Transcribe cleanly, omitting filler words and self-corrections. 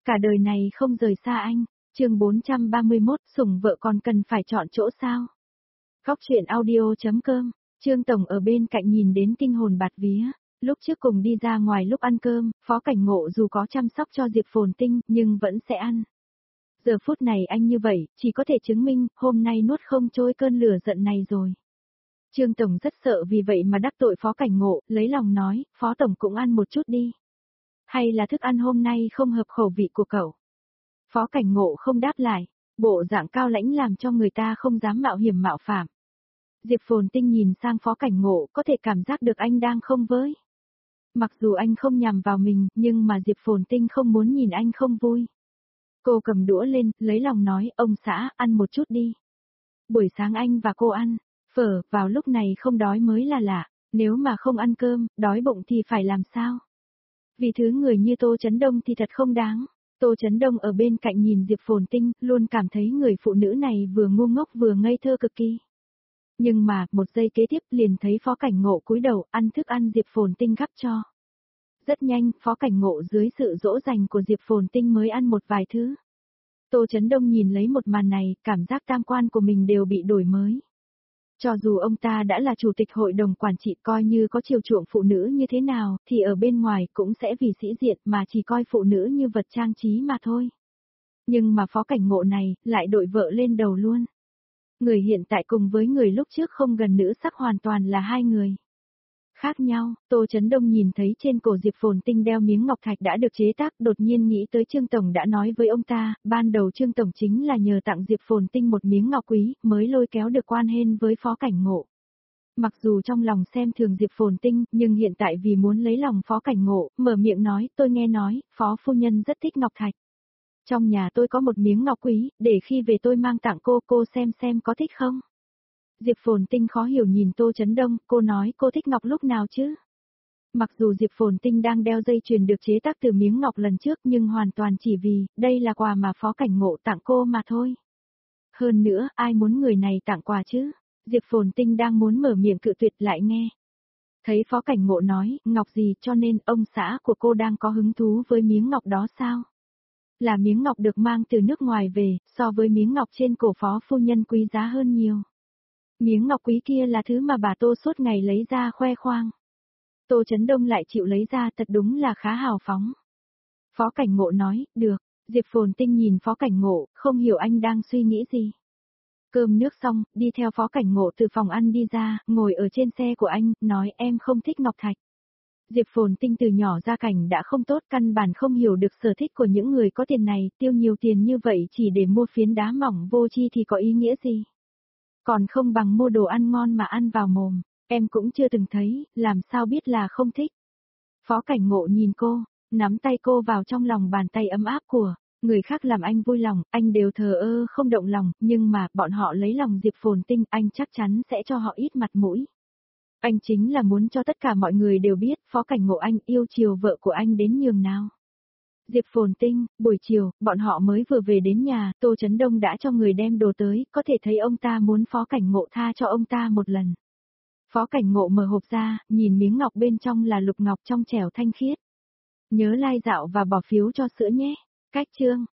cả đời này không rời xa anh. Chương 431, sủng vợ còn cần phải chọn chỗ sao? Góc truyện audio.com. Trương Tổng ở bên cạnh nhìn đến kinh hồn bạt vía. Lúc trước cùng đi ra ngoài lúc ăn cơm, Phó Cảnh Ngộ dù có chăm sóc cho Diệp Phồn Tinh nhưng vẫn sẽ ăn. Giờ phút này anh như vậy, chỉ có thể chứng minh hôm nay nuốt không trôi cơn lửa giận này rồi. Trương Tổng rất sợ vì vậy mà đắc tội Phó Cảnh Ngộ, lấy lòng nói, Phó Tổng cũng ăn một chút đi. Hay là thức ăn hôm nay không hợp khẩu vị của cậu? Phó Cảnh Ngộ không đáp lại, bộ dạng cao lãnh làm cho người ta không dám mạo hiểm mạo phạm. Diệp Phồn Tinh nhìn sang Phó Cảnh Ngộ có thể cảm giác được anh đang không với. Mặc dù anh không nhằm vào mình, nhưng mà Diệp Phồn Tinh không muốn nhìn anh không vui. Cô cầm đũa lên, lấy lòng nói, ông xã, ăn một chút đi. Buổi sáng anh và cô ăn phở, vào lúc này không đói mới là lạ, nếu mà không ăn cơm, đói bụng thì phải làm sao? Vì thứ người như Tô Chấn Đông thì thật không đáng. Tô Chấn Đông ở bên cạnh nhìn Diệp Phồn Tinh, luôn cảm thấy người phụ nữ này vừa ngu ngốc vừa ngây thơ cực kỳ. Nhưng mà, một giây kế tiếp liền thấy Phó Cảnh Ngộ cúi đầu ăn thức ăn Diệp Phồn Tinh gắp cho. Rất nhanh, Phó Cảnh Ngộ dưới sự dỗ dành của Diệp Phồn Tinh mới ăn một vài thứ. Tô Chấn Đông nhìn lấy một màn này, cảm giác tam quan của mình đều bị đổi mới. Cho dù ông ta đã là chủ tịch hội đồng quản trị coi như có chiều chuộng phụ nữ như thế nào, thì ở bên ngoài cũng sẽ vì sĩ diện mà chỉ coi phụ nữ như vật trang trí mà thôi. Nhưng mà Phó Cảnh Ngộ này, lại đội vợ lên đầu luôn. Người hiện tại cùng với người lúc trước không gần nữ sắc hoàn toàn là hai người khác nhau. Tô Chấn Đông nhìn thấy trên cổ Diệp Phồn Tinh đeo miếng ngọc thạch đã được chế tác, đột nhiên nghĩ tới Trương Tổng đã nói với ông ta, ban đầu Trương Tổng chính là nhờ tặng Diệp Phồn Tinh một miếng ngọc quý, mới lôi kéo được quan hên với Phó Cảnh Ngộ. Mặc dù trong lòng xem thường Diệp Phồn Tinh, nhưng hiện tại vì muốn lấy lòng Phó Cảnh Ngộ, mở miệng nói, tôi nghe nói, Phó Phu Nhân rất thích ngọc thạch. Trong nhà tôi có một miếng ngọc quý, để khi về tôi mang tặng cô xem có thích không? Diệp Phồn Tinh khó hiểu nhìn Tô Chấn Đông, cô nói cô thích ngọc lúc nào chứ? Mặc dù Diệp Phồn Tinh đang đeo dây chuyền được chế tác từ miếng ngọc lần trước nhưng hoàn toàn chỉ vì, đây là quà mà Phó Cảnh Ngộ tặng cô mà thôi. Hơn nữa, ai muốn người này tặng quà chứ? Diệp Phồn Tinh đang muốn mở miệng cự tuyệt lại nghe. Thấy Phó Cảnh Ngộ nói, ngọc gì cho nên ông xã của cô đang có hứng thú với miếng ngọc đó sao? Là miếng ngọc được mang từ nước ngoài về, so với miếng ngọc trên cổ Phó Phu Nhân quý giá hơn nhiều. Miếng ngọc quý kia là thứ mà bà Tô suốt ngày lấy ra khoe khoang. Tô Chấn Đông lại chịu lấy ra thật đúng là khá hào phóng. Phó Cảnh Ngộ nói, được. Diệp Phồn Tinh nhìn Phó Cảnh Ngộ, không hiểu anh đang suy nghĩ gì. Cơm nước xong, đi theo Phó Cảnh Ngộ từ phòng ăn đi ra, ngồi ở trên xe của anh, nói em không thích ngọc thạch. Diệp Phồn Tinh từ nhỏ gia cảnh đã không tốt, căn bản không hiểu được sở thích của những người có tiền này, tiêu nhiều tiền như vậy chỉ để mua phiến đá mỏng vô tri thì có ý nghĩa gì? Còn không bằng mua đồ ăn ngon mà ăn vào mồm, em cũng chưa từng thấy, làm sao biết là không thích. Phó Cảnh Ngộ nhìn cô, nắm tay cô vào trong lòng bàn tay ấm áp của người khác làm anh vui lòng, anh đều thờ ơ không động lòng, nhưng mà bọn họ lấy lòng Diệp Phồn Tinh, anh chắc chắn sẽ cho họ ít mặt mũi. Anh chính là muốn cho tất cả mọi người đều biết Phó Cảnh Ngộ anh yêu chiều vợ của anh đến nhường nào. Diệp Phồn Tinh, buổi chiều, bọn họ mới vừa về đến nhà, Tô Chấn Đông đã cho người đem đồ tới, có thể thấy ông ta muốn Phó Cảnh Ngộ tha cho ông ta một lần. Phó Cảnh Ngộ mở hộp ra, nhìn miếng ngọc bên trong là lục ngọc trong trẻo thanh khiết. Nhớ like dạo và bỏ phiếu cho sữa nhé. Cách chương.